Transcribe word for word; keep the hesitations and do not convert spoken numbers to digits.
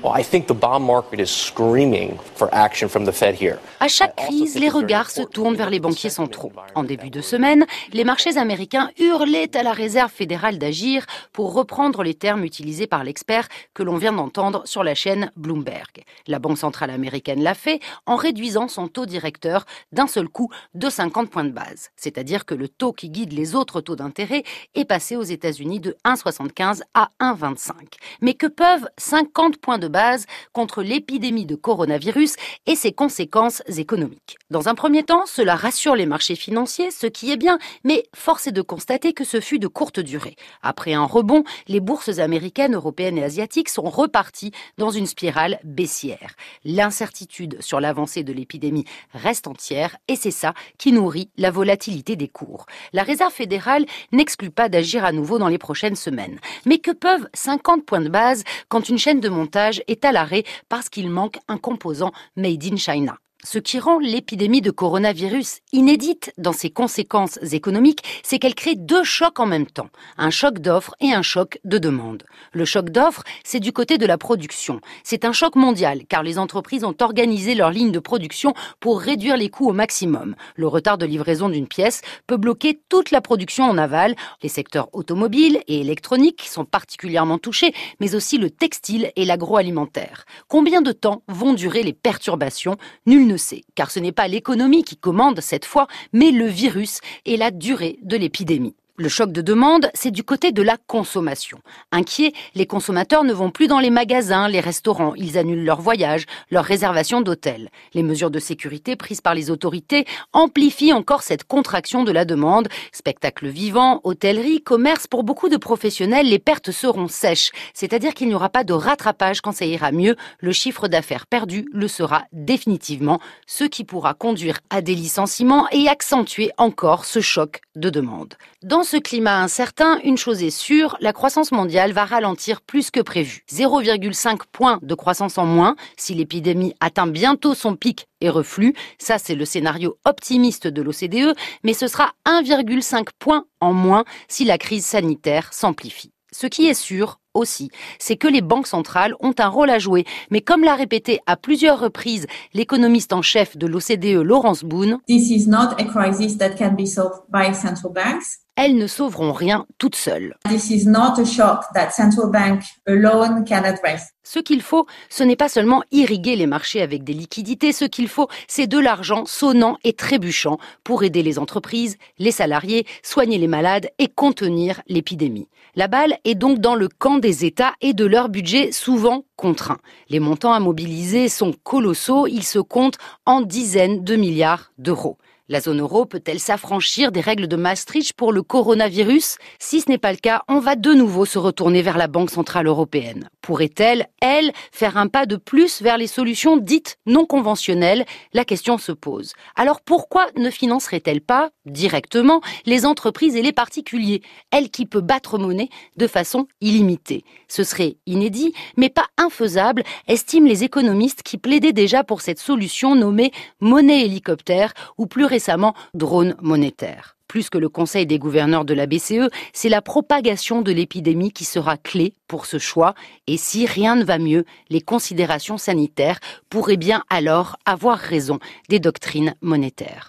À chaque crise, les regards se tournent vers les banquiers centraux. En début de semaine, les marchés américains hurlaient à la Réserve fédérale d'agir, pour reprendre les termes utilisés par l'expert que l'on vient d'entendre sur la chaîne Bloomberg. La Banque centrale américaine l'a fait en réduisant son taux directeur d'un seul coup de cinquante points de base. C'est-à-dire que le taux qui guide les autres taux d'intérêt est passé aux États-Unis de un virgule soixante-quinze à un virgule vingt-cinq. Mais que peuvent cinquante points de base contre l'épidémie de coronavirus et ses conséquences économiques? Dans un premier temps, cela rassure les marchés financiers, ce qui est bien, mais force est de constater que ce fut de courte durée. Après un rebond, les bourses américaines, européennes et asiatiques sont reparties dans une spirale baissière. L'incertitude sur l'avancée de l'épidémie reste entière et c'est ça qui nourrit la volatilité des cours. La Réserve fédérale n'exclut pas d'agir à nouveau dans les prochaines semaines. Mais que peuvent cinquante points de base quand une chaîne de montage est à l'arrêt parce qu'il manque un composant made in China? Ce qui rend l'épidémie de coronavirus inédite dans ses conséquences économiques, c'est qu'elle crée deux chocs en même temps. Un choc d'offres et un choc de demande. Le choc d'offres, c'est du côté de la production. C'est un choc mondial, car les entreprises ont organisé leurs lignes de production pour réduire les coûts au maximum. Le retard de livraison d'une pièce peut bloquer toute la production en aval. Les secteurs automobiles et électroniques sont particulièrement touchés, mais aussi le textile et l'agroalimentaire. Combien de temps vont durer les perturbations? Nul ne sait, car ce n'est pas l'économie qui commande cette fois, mais le virus et la durée de l'épidémie. Le choc de demande, c'est du côté de la consommation. Inquiets, les consommateurs ne vont plus dans les magasins, les restaurants. Ils annulent leurs voyages, leurs réservations d'hôtels. Les mesures de sécurité prises par les autorités amplifient encore cette contraction de la demande. Spectacles vivants, hôtellerie, commerce, pour beaucoup de professionnels, les pertes seront sèches. C'est-à-dire qu'il n'y aura pas de rattrapage quand ça ira mieux. Le chiffre d'affaires perdu le sera définitivement, ce qui pourra conduire à des licenciements et accentuer encore ce choc de demande. Dans ce climat incertain, une chose est sûre, la croissance mondiale va ralentir plus que prévu. zéro virgule cinq points de croissance en moins si l'épidémie atteint bientôt son pic et reflue. Ça, c'est le scénario optimiste de l'O C D E, mais ce sera un virgule cinq points en moins si la crise sanitaire s'amplifie. Ce qui est sûr aussi, c'est que les banques centrales ont un rôle à jouer. Mais comme l'a répété à plusieurs reprises l'économiste en chef de l'O C D E, Laurence Boone, This is not a crisis that can be solved by central banks. Elles ne sauveront rien toutes seules. This is not a shock that central bank alone can address. Ce qu'il faut, ce n'est pas seulement irriguer les marchés avec des liquidités. Ce qu'il faut, c'est de l'argent sonnant et trébuchant pour aider les entreprises, les salariés, soigner les malades et contenir l'épidémie. La balle est donc dans le camp des États et de leur budget souvent contraint. Les montants à mobiliser sont colossaux. Ils se comptent en dizaines de milliards d'euros. La zone euro peut-elle s'affranchir des règles de Maastricht pour le coronavirus? Si ce n'est pas le cas, on va de nouveau se retourner vers la Banque centrale européenne. Pourrait-elle, elle, faire un pas de plus vers les solutions dites non conventionnelles? La question se pose. Alors pourquoi ne financerait-elle pas, directement, les entreprises et les particuliers? Elle qui peut battre monnaie de façon illimitée. Ce serait inédit, mais pas infaisable, estiment les économistes qui plaidaient déjà pour cette solution nommée monnaie hélicoptère ou plus récemment drone monétaire. Plus que le conseil des gouverneurs de la B C E, c'est la propagation de l'épidémie qui sera clé pour ce choix. Et si rien ne va mieux, les considérations sanitaires pourraient bien alors avoir raison des doctrines monétaires.